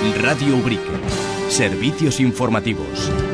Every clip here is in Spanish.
Radio Ubrique. Servicios informativos.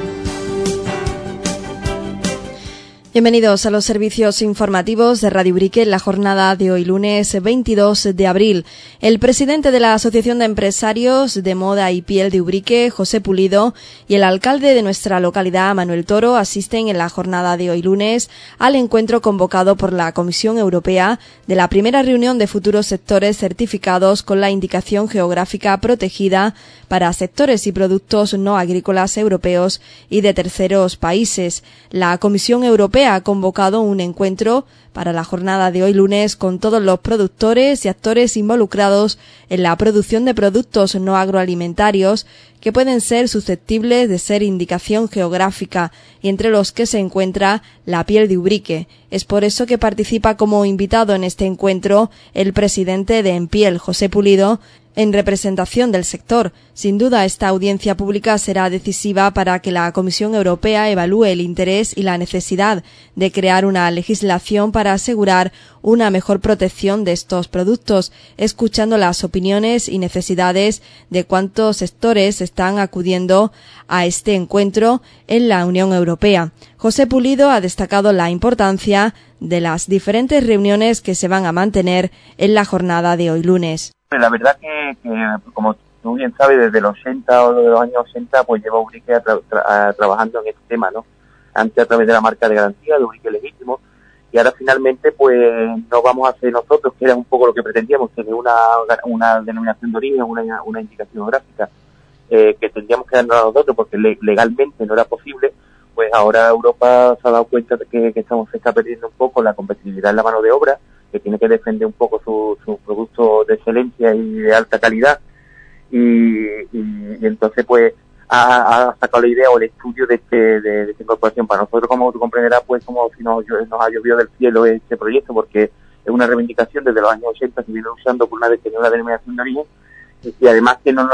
Bienvenidos a los servicios informativos de Radio Ubrique en la jornada de hoy, lunes 22 de abril. El presidente de la Asociación de Empresarios de Moda y Piel de Ubrique, José Pulido, y el alcalde de nuestra localidad, Manuel Toro, asisten en la jornada de hoy, lunes, al encuentro convocado por la Comisión Europea de la primera reunión de futuros sectores certificados con la indicación geográfica protegida para sectores y productos no agrícolas europeos y de terceros países. La Comisión Europea ha convocado un encuentro para la jornada de hoy lunes con todos los productores y actores involucrados en la producción de productos no agroalimentarios que pueden ser susceptibles de ser indicación geográfica y entre los que se encuentra la piel de Ubrique. Es por eso que participa como invitado en este encuentro el presidente de Empiel, José Pulido, en representación del sector. Sin duda, esta audiencia pública será decisiva para que la Comisión Europea evalúe el interés y la necesidad de crear una legislación para asegurar una mejor protección de estos productos, escuchando las opiniones y necesidades de cuántos sectores están acudiendo a este encuentro en la Unión Europea. José Pulido ha destacado la importancia de las diferentes reuniones que se van a mantener en la jornada de hoy lunes. La verdad que como tú bien sabes, desde los 80 o de los años 80, pues lleva Ubrique trabajando en este tema, ¿no? Antes a través de la marca de garantía de Ubrique Legítimo, y ahora finalmente pues no vamos a hacer nosotros, que era un poco lo que pretendíamos, tener una denominación de origen, una indicación geográfica, que tendríamos que darnos a nosotros porque legalmente no era posible. Pues ahora Europa se ha dado cuenta de que se está perdiendo un poco la competitividad en la mano de obra, que tiene que defender un poco sus productos de excelencia y de alta calidad, y entonces pues ha sacado la idea o el estudio de esta incorporación. Para nosotros, como tú comprenderás, pues como si nos ha llovido del cielo este proyecto, porque es una reivindicación desde los años 80 que viene usando por una determinada denominación de origen, y además que no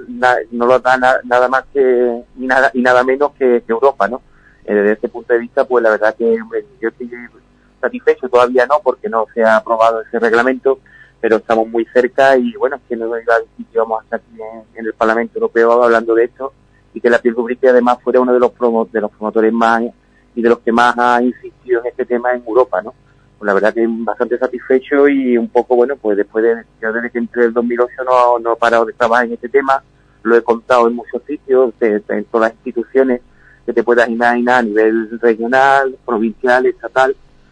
nos da nada más que y nada menos que Europa, ¿no? Desde ese punto de vista, pues la verdad que yo estoy satisfecho, todavía no, porque no se ha aprobado ese reglamento, pero estamos muy cerca, y bueno, es que no iba a decir que vamos a estar aquí en el Parlamento Europeo hablando de esto, y que la piel de Ubrique además fuera uno de los promotores más y de los que más ha insistido en este tema en Europa, ¿no? Pues la verdad que bastante satisfecho, y un poco, bueno, pues desde que entré en el 2008 no he parado de trabajar en este tema, lo he contado en muchos sitios, en todas las instituciones que te puedas imaginar a nivel regional, provincial, estatal,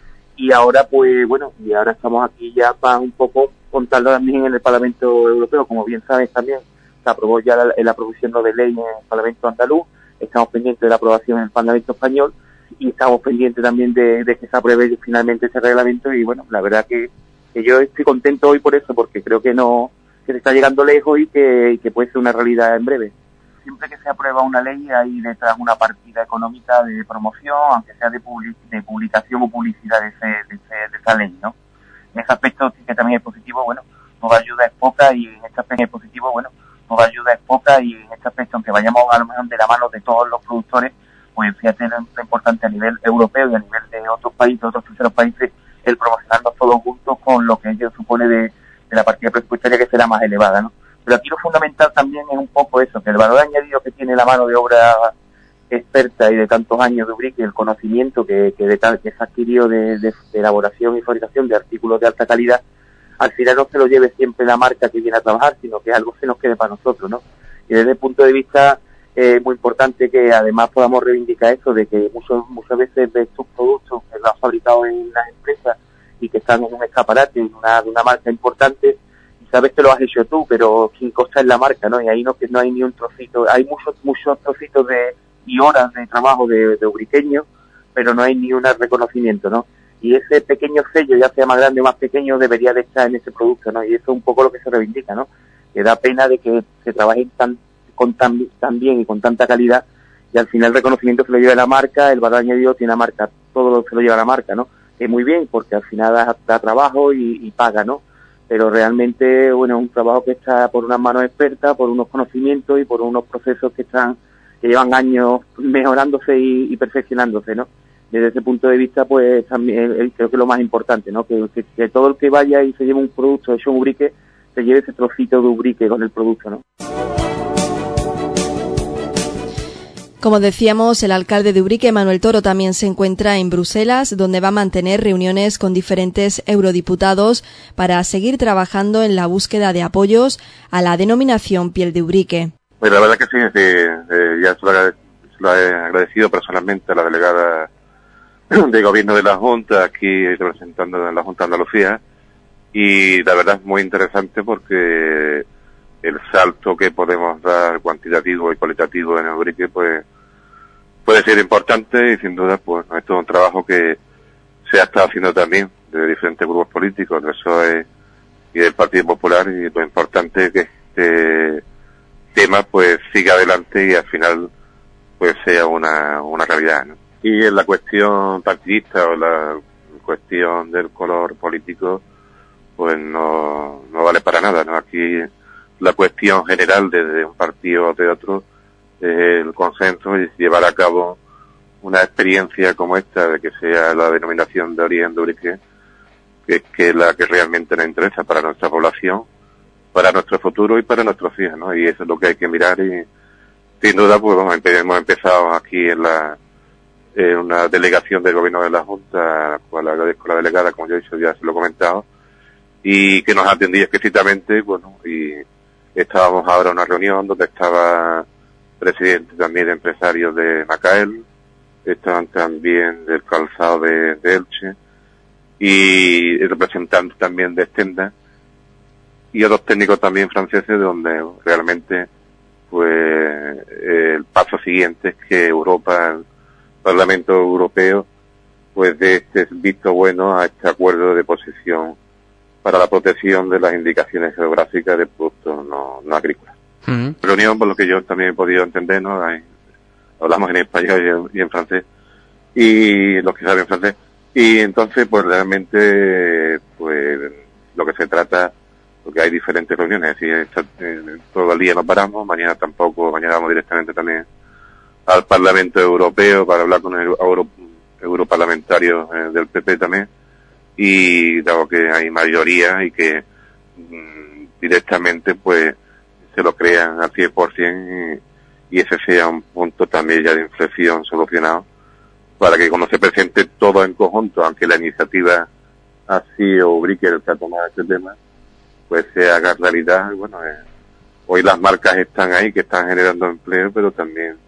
y ahora pues bueno, ahora estamos aquí ya para un poco contarlo también en el Parlamento Europeo. Como bien sabes, también se aprobó ya la proposición de ley en el Parlamento andaluz, estamos pendientes de la aprobación en el Parlamento español, y estamos pendientes también de que se apruebe finalmente ese reglamento. Y bueno, la verdad que yo estoy contento hoy por eso, porque creo que se está llegando lejos y que puede ser una realidad en breve. Siempre que se aprueba una ley hay detrás una partida económica de promoción, aunque sea de publicación o publicidad de esa ley, ¿no? En ese aspecto sí que también es positivo, bueno, nos ayuda es poca, y en este aspecto es positivo, bueno, nos ayuda es poca, y en este aspecto, aunque vayamos a lo mejor de la mano de todos los productores, pues fíjate lo importante a nivel europeo y a nivel de otros países, otros terceros países, el promocionarnos todos juntos con lo que ello supone de la partida presupuestaria, que será más elevada, ¿no? Pero aquí lo fundamental también es un poco eso, que el valor añadido que tiene la mano de obra experta y de tantos años de Ubrique, el conocimiento que se adquirió de elaboración y fabricación de artículos de alta calidad, al final no se lo lleve siempre la marca que viene a trabajar, sino que algo se nos quede para nosotros, ¿no? Y desde el punto de vista es muy importante que además podamos reivindicar eso, de que muchas veces de estos productos que los han fabricado en las empresas y que están en un escaparate de una marca importante, sabes que lo has hecho tú, pero quien costa es la marca, ¿no? Y ahí no hay ni un trocito, hay muchos trocitos y horas de trabajo de ubriqueños, pero no hay ni un reconocimiento, ¿no? Y ese pequeño sello, ya sea más grande o más pequeño, debería de estar en ese producto, ¿no? Y eso es un poco lo que se reivindica, ¿no? Que da pena de que se trabaje tan bien y con tanta calidad, y al final el reconocimiento se lo lleva la marca, el valor añadido tiene la marca, todo se lo lleva la marca, ¿no? Que muy bien, porque al final da trabajo y paga, ¿no? Pero realmente, bueno, es un trabajo que está por unas manos expertas, por unos conocimientos y por unos procesos que llevan años mejorándose y perfeccionándose, ¿no? Desde ese punto de vista, pues también creo que es lo más importante, ¿no? Que todo el que vaya y se lleve un producto hecho en Ubrique, se lleve ese trocito de Ubrique con el producto, ¿no? Como decíamos, el alcalde de Ubrique, Manuel Toro, también se encuentra en Bruselas, donde va a mantener reuniones con diferentes eurodiputados para seguir trabajando en la búsqueda de apoyos a la denominación Piel de Ubrique. Pues la verdad que sí, ya se lo he agradecido personalmente a la delegada de gobierno de la Junta, aquí representando a la Junta de Andalucía, y la verdad es muy interesante porque el salto que podemos dar cuantitativo y cualitativo en Ubrique pues puede ser importante, y sin duda pues esto es un trabajo que se ha estado haciendo también de diferentes grupos políticos, del PSOE y del Partido Popular, y lo importante es que este tema pues siga adelante y al final pues sea una realidad, ¿no? Y en la cuestión partidista o la cuestión del color político pues no vale para nada, ¿no? Aquí la cuestión general desde un partido o de otro es el consenso y llevar a cabo una experiencia como esta, de que sea la denominación de origen de Ubrique, que es la que realmente nos interesa para nuestra población, para nuestro futuro y para nuestros hijos, ¿no? Y eso es lo que hay que mirar, y sin duda pues hemos empezado aquí en una delegación del gobierno de la Junta, a la cual agradezco a la delegada, como yo he dicho, ya se lo he comentado, y que nos atendía explícitamente, bueno, y estábamos ahora en una reunión donde estaba presidente también de empresarios de Macael, estaban también del calzado de Elche, y representantes también de Stenda, y otros técnicos también franceses, donde realmente pues el paso siguiente es que Europa, el Parlamento Europeo, pues dé este visto bueno a este acuerdo de posición para la protección de las indicaciones geográficas de productos no agrícolas. Uh-huh. Reunión, por lo que yo también he podido entender, ¿no? Hablamos en español y en francés, y los que saben francés, y entonces pues realmente pues lo que se trata, porque hay diferentes reuniones, es decir, todo el día nos paramos, mañana vamos directamente también al Parlamento Europeo para hablar con el europarlamentario del PP también, y dado que hay mayoría y que directamente pues se lo crean al 100%, y ese sea un punto también ya de inflexión solucionado, para que cuando se presente todo en conjunto, aunque la iniciativa así o Ubrique el que ha tomado este tema, pues se haga realidad. Bueno, hoy las marcas están ahí, que están generando empleo, pero también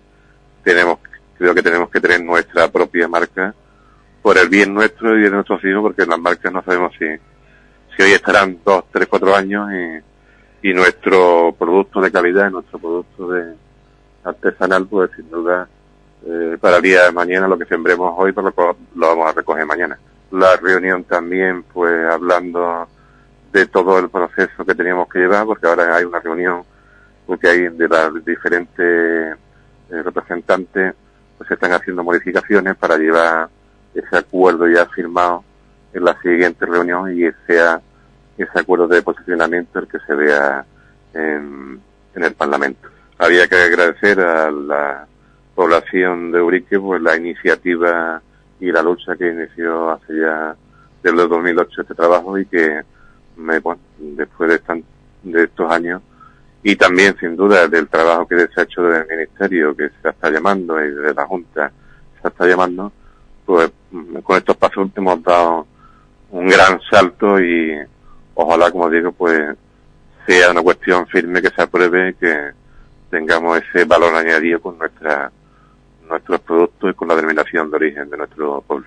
creo que tenemos que tener nuestra propia marca por el bien nuestro y de nuestros hijos, porque las marcas no sabemos si hoy estarán 2, 3, 4 años, y nuestro producto de calidad, nuestro producto de artesanal, pues sin duda para el día de mañana lo que sembremos hoy pues lo vamos a recoger mañana. La reunión también pues hablando de todo el proceso que teníamos que llevar, porque ahora hay una reunión porque hay de las diferentes representantes, pues se están haciendo modificaciones para llevar ese acuerdo ya firmado en la siguiente reunión, y sea ese acuerdo de posicionamiento el que se vea en el Parlamento. Había que agradecer a la población de Ubrique pues la iniciativa y la lucha que inició hace ya desde el 2008 este trabajo, y que después de estos años, y también sin duda del trabajo que se ha hecho desde el Ministerio, que se está llamando, y de la Junta se está llamando, pues con estos pasos hemos dado un gran salto, y ojalá, como digo, pues sea una cuestión firme, que se apruebe, que tengamos ese valor añadido con nuestros productos y con la denominación de origen de nuestro pueblo.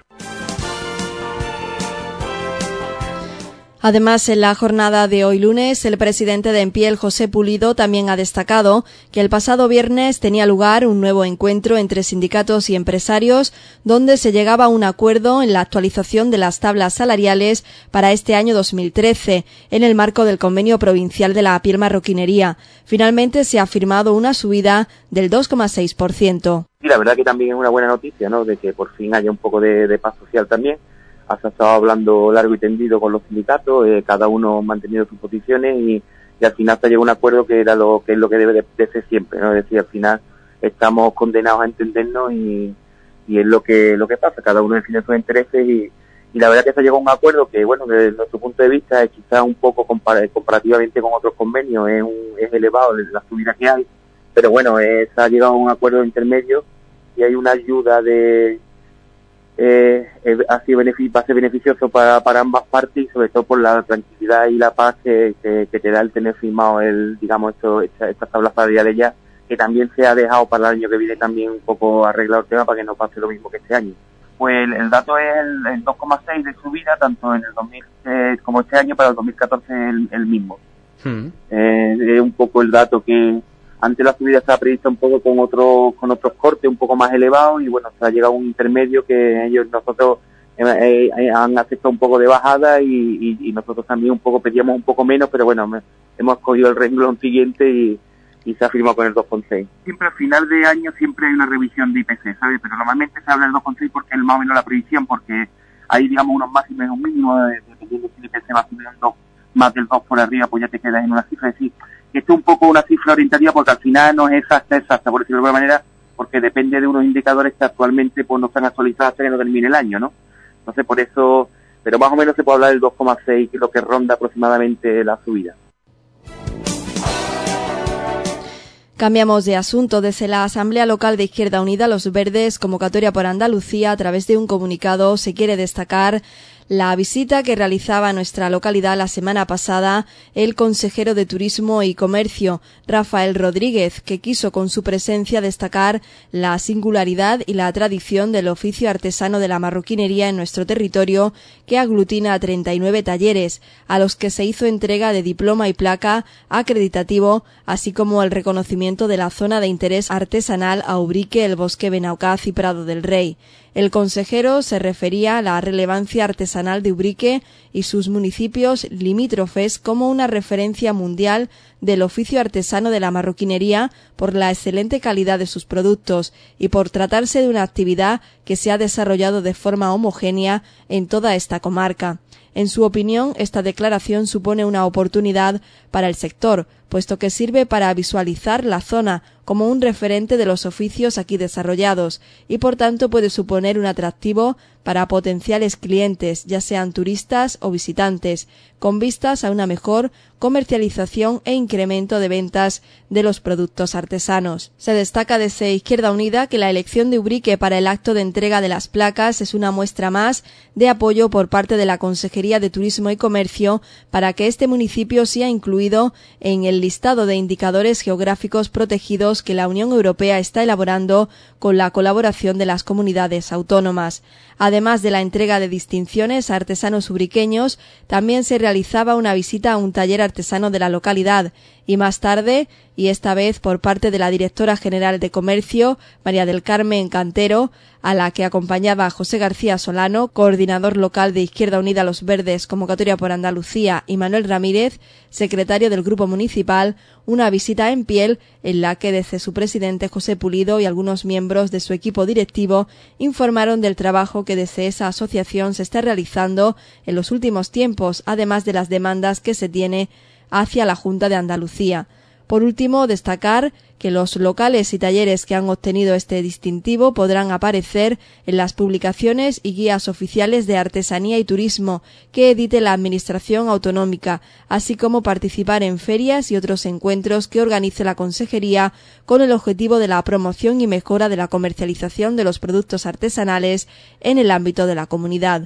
Además, en la jornada de hoy lunes, el presidente de Empiel, José Pulido, también ha destacado que el pasado viernes tenía lugar un nuevo encuentro entre sindicatos y empresarios, donde se llegaba a un acuerdo en la actualización de las tablas salariales para este año 2013, en el marco del convenio provincial de la piel marroquinería. Finalmente se ha firmado una subida del 2,6%. Y la verdad que también es una buena noticia, ¿no?, de que por fin haya un poco de paz social también. Has estado hablando largo y tendido con los sindicatos, cada uno mantenido sus posiciones, y al final se llegó a un acuerdo que es lo que debe de ser siempre, ¿no? Es decir, al final estamos condenados a entendernos, y es lo que pasa, cada uno define sus intereses, y la verdad que se llegó a un acuerdo que, bueno, desde nuestro punto de vista es quizás un poco comparativamente con otros convenios, es elevado la subida que hay, pero bueno, se ha llegado a un acuerdo intermedio si hay una ayuda va a ser beneficioso para ambas partes, y sobre todo por la tranquilidad y la paz que te da el tener firmado estas tablas salariales ya, que también se ha dejado para el año que viene también un poco arreglado el tema para que no pase lo mismo que este año. Pues el dato es el 2,6 de subida, tanto en el 2000 como este año. Para el 2014 el mismo. Es un poco el dato que antes la subida estaba prevista un poco con otros cortes un poco más elevados, y bueno, se ha llegado a un intermedio que nosotros han aceptado un poco de bajada, y nosotros también pedíamos un poco menos, pero bueno, hemos cogido el renglón siguiente y se ha firmado con el 2,6. Siempre al final de año siempre hay una revisión de IPC, ¿sabes? Pero normalmente se habla del 2,6 porque es más o menos la previsión, porque hay, digamos, unos máximos y un mínimo, dependiendo si el IPC va a subir más del 2 por arriba, pues ya te quedas en una cifra. Es decir, esto es un poco una cifra orientativa, porque al final no es exacta, por decirlo de alguna manera, porque depende de unos indicadores que actualmente pues no están actualizados hasta que no termine el año, ¿no? Entonces por eso, pero más o menos se puede hablar del 2,6, que es lo que ronda aproximadamente la subida. Cambiamos de asunto. Desde la Asamblea Local de Izquierda Unida, Los Verdes, convocatoria por Andalucía, a través de un comunicado se quiere destacar la visita que realizaba a nuestra localidad la semana pasada el consejero de Turismo y Comercio, Rafael Rodríguez, que quiso con su presencia destacar la singularidad y la tradición del oficio artesano de la marroquinería en nuestro territorio, que aglutina a 39 talleres, a los que se hizo entrega de diploma y placa acreditativo, así como el reconocimiento de la zona de interés artesanal a Ubrique, El Bosque, Benaukaz y Prado del Rey. El consejero se refería a la relevancia artesanal de Ubrique y sus municipios limítrofes como una referencia mundial del oficio artesano de la marroquinería por la excelente calidad de sus productos y por tratarse de una actividad que se ha desarrollado de forma homogénea en toda esta comarca. En su opinión, esta declaración supone una oportunidad para el sector, puesto que sirve para visualizar la zona como un referente de los oficios aquí desarrollados y por tanto puede suponer un atractivo para potenciales clientes, ya sean turistas o visitantes, con vistas a una mejor comercialización e incremento de ventas de los productos artesanos. Se destaca desde Izquierda Unida que la elección de Ubrique para el acto de entrega de las placas es una muestra más de apoyo por parte de la Consejería de Turismo y Comercio para que este municipio sea incluido en el listado de indicadores geográficos protegidos que la Unión Europea está elaborando con la colaboración de las comunidades autónomas. Además de la entrega de distinciones a artesanos ubriqueños, también se realizaba una visita a un taller artesano de la localidad y más tarde, y esta vez por parte de la directora general de Comercio, María del Carmen Cantero, a la que acompañaba José García Solano, coordinador local de Izquierda Unida Los Verdes, convocatoria por Andalucía, y Manuel Ramírez, secretario del Grupo Municipal, una visita en piel en la que desde su presidente José Pulido y algunos miembros de su equipo directivo informaron del trabajo que desde esa asociación se está realizando en los últimos tiempos, además de las demandas que se tiene hacia la Junta de Andalucía. Por último, destacar que los locales y talleres que han obtenido este distintivo podrán aparecer en las publicaciones y guías oficiales de artesanía y turismo que edite la Administración Autonómica, así como participar en ferias y otros encuentros que organice la Consejería con el objetivo de la promoción y mejora de la comercialización de los productos artesanales en el ámbito de la comunidad.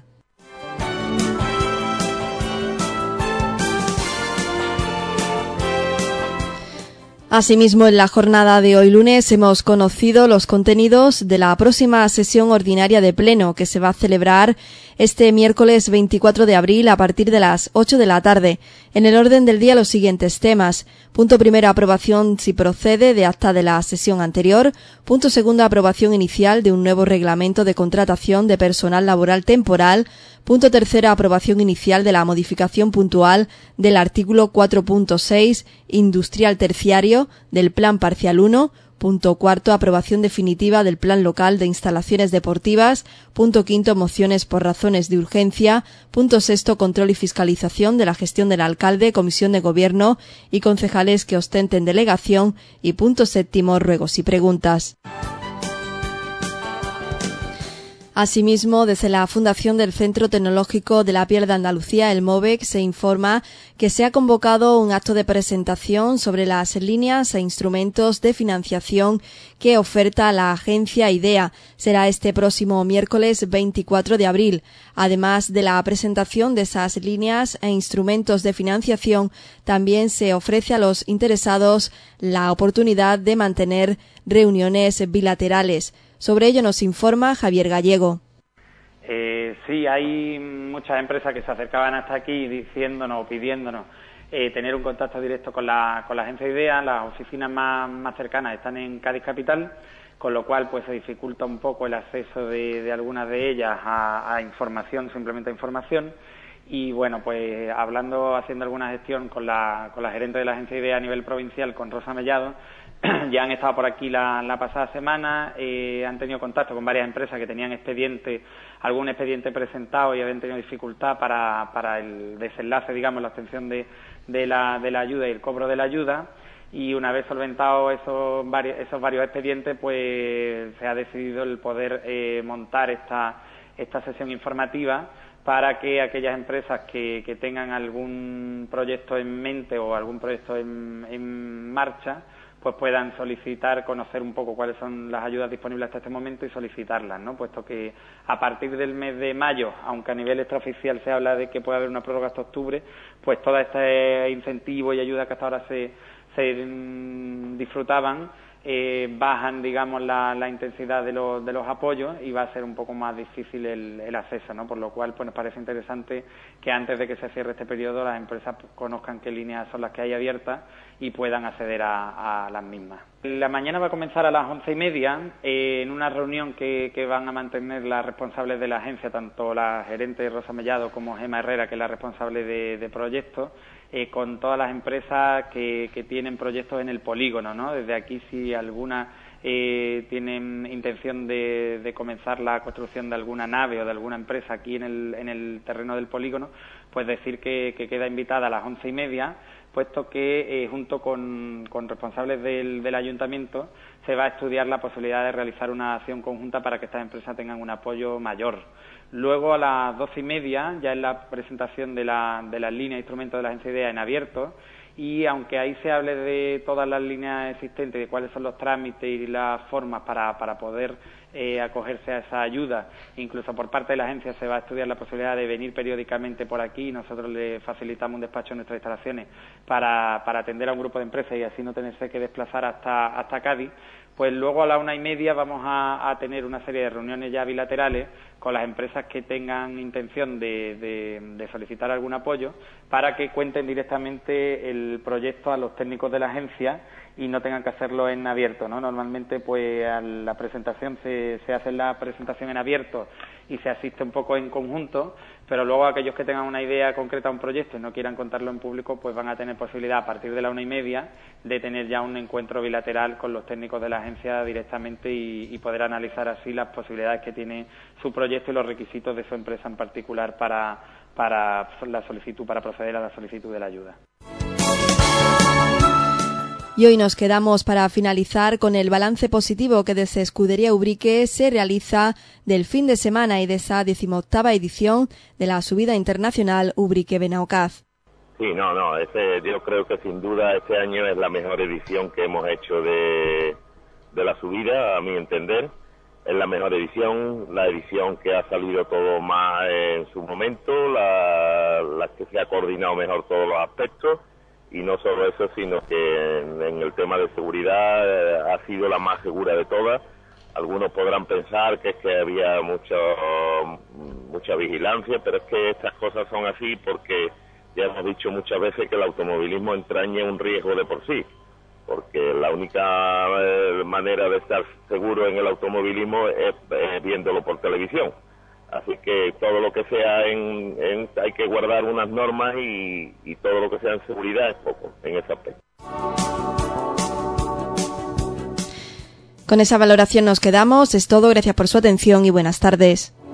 Asimismo, en la jornada de hoy lunes hemos conocido los contenidos de la próxima sesión ordinaria de Pleno que se va a celebrar este miércoles 24 de abril a partir de las 8 de la tarde. En el orden del día los siguientes temas. Punto primero, aprobación si procede de acta de la sesión anterior. Punto segundo, aprobación inicial de un nuevo reglamento de contratación de personal laboral temporal. Punto tercero, aprobación inicial de la modificación puntual del artículo 4.6 industrial terciario del Plan Parcial 1. Punto cuarto, aprobación definitiva del Plan Local de Instalaciones Deportivas. Punto quinto, mociones por razones de urgencia. Punto sexto, control y fiscalización de la gestión del alcalde, comisión de gobierno y concejales que ostenten delegación. Y punto séptimo, ruegos y preguntas. Asimismo, desde la Fundación del Centro Tecnológico de la Piel de Andalucía, el MOVEC, se informa que se ha convocado un acto de presentación sobre las líneas e instrumentos de financiación que oferta la agencia IDEA. Será este próximo miércoles 24 de abril. Además de la presentación de esas líneas e instrumentos de financiación, también se ofrece a los interesados la oportunidad de mantener reuniones bilaterales. Sobre ello nos informa Javier Gallego. Sí, hay muchas empresas que se acercaban hasta aquí diciéndonos o pidiéndonos tener un contacto directo con la agencia IDEA. Las oficinas más cercanas están en Cádiz Capital, con lo cual pues se dificulta un poco el acceso de algunas de ellas a información, simplemente a información. Y bueno, pues haciendo alguna gestión con la gerente de la agencia IDEA a nivel provincial, con Rosa Mellado, ya han estado por aquí la pasada semana, han tenido contacto con varias empresas que tenían algún expediente presentado y habían tenido dificultad para el desenlace, digamos, la obtención de la ayuda y el cobro de la ayuda. Y una vez solventados esos varios expedientes, pues se ha decidido el poder montar esta sesión informativa para que aquellas empresas que tengan algún proyecto en mente o algún proyecto en marcha, pues puedan conocer un poco cuáles son las ayudas disponibles hasta este momento y solicitarlas, ¿no? Puesto que a partir del mes de mayo, aunque a nivel extraoficial se habla de que puede haber una prórroga hasta octubre, pues todo este incentivo y ayuda que hasta ahora se disfrutaban, bajan, digamos, la intensidad de los apoyos y va a ser un poco más difícil el acceso, ¿no? Por lo cual pues nos parece interesante que antes de que se cierre este periodo las empresas conozcan qué líneas son las que hay abiertas y puedan acceder a las mismas. La mañana va a comenzar a las 11:30 en una reunión que van a mantener las responsables de la agencia, tanto la gerente Rosa Mellado como Gemma Herrera, que es la responsable de proyectos, con todas las empresas que tienen proyectos en el polígono, ¿no? Desde aquí, si alguna tienen intención de comenzar la construcción de alguna nave o de alguna empresa aquí en el terreno del polígono, pues decir que queda invitada a las 11:30, puesto que junto con responsables del ayuntamiento se va a estudiar la posibilidad de realizar una acción conjunta para que estas empresas tengan un apoyo mayor. Luego a las 12:30 ya es la presentación de las líneas e instrumentos de la agencia IDEA en abierto, y aunque ahí se hable de todas las líneas existentes, de cuáles son los trámites y las formas para poder acogerse a esa ayuda, incluso por parte de la agencia se va a estudiar la posibilidad de venir periódicamente por aquí y nosotros le facilitamos un despacho en nuestras instalaciones para atender a un grupo de empresas y así no tenerse que desplazar hasta Cádiz. Pues luego a la 1:30 vamos a tener una serie de reuniones ya bilaterales con las empresas que tengan intención de solicitar algún apoyo, para que cuenten directamente el proyecto a los técnicos de la agencia y no tengan que hacerlo en abierto, ¿no? Normalmente pues a la presentación se hace la presentación en abierto y se asiste un poco en conjunto, pero luego aquellos que tengan una idea concreta de un proyecto y no quieran contarlo en público, pues van a tener posibilidad a partir de la 1:30 de tener ya un encuentro bilateral con los técnicos de la agencia directamente y poder analizar así las posibilidades que tiene su proyecto y los requisitos de su empresa en particular para la solicitud, para proceder a la solicitud de la ayuda. Y hoy nos quedamos para finalizar con el balance positivo que desde Escudería Ubrique se realiza del fin de semana y de esa 18ª edición de la subida internacional Ubrique Benaocaz. Sí, yo creo que sin duda este año es la mejor edición que hemos hecho de la subida, a mi entender. Es la mejor edición, la edición que ha salido todo más en su momento, la que se ha coordinado mejor todos los aspectos. Y no solo eso, sino que en el tema de seguridad ha sido la más segura de todas. Algunos podrán pensar que es que había mucha vigilancia, pero es que estas cosas son así porque ya hemos dicho muchas veces que el automovilismo entraña un riesgo de por sí, porque la única manera de estar seguro en el automovilismo es viéndolo por televisión. Así que todo lo que sea hay que guardar unas normas y todo lo que sea en seguridad es poco en ese aspecto. Con esa valoración nos quedamos. Es todo. Gracias por su atención y buenas tardes.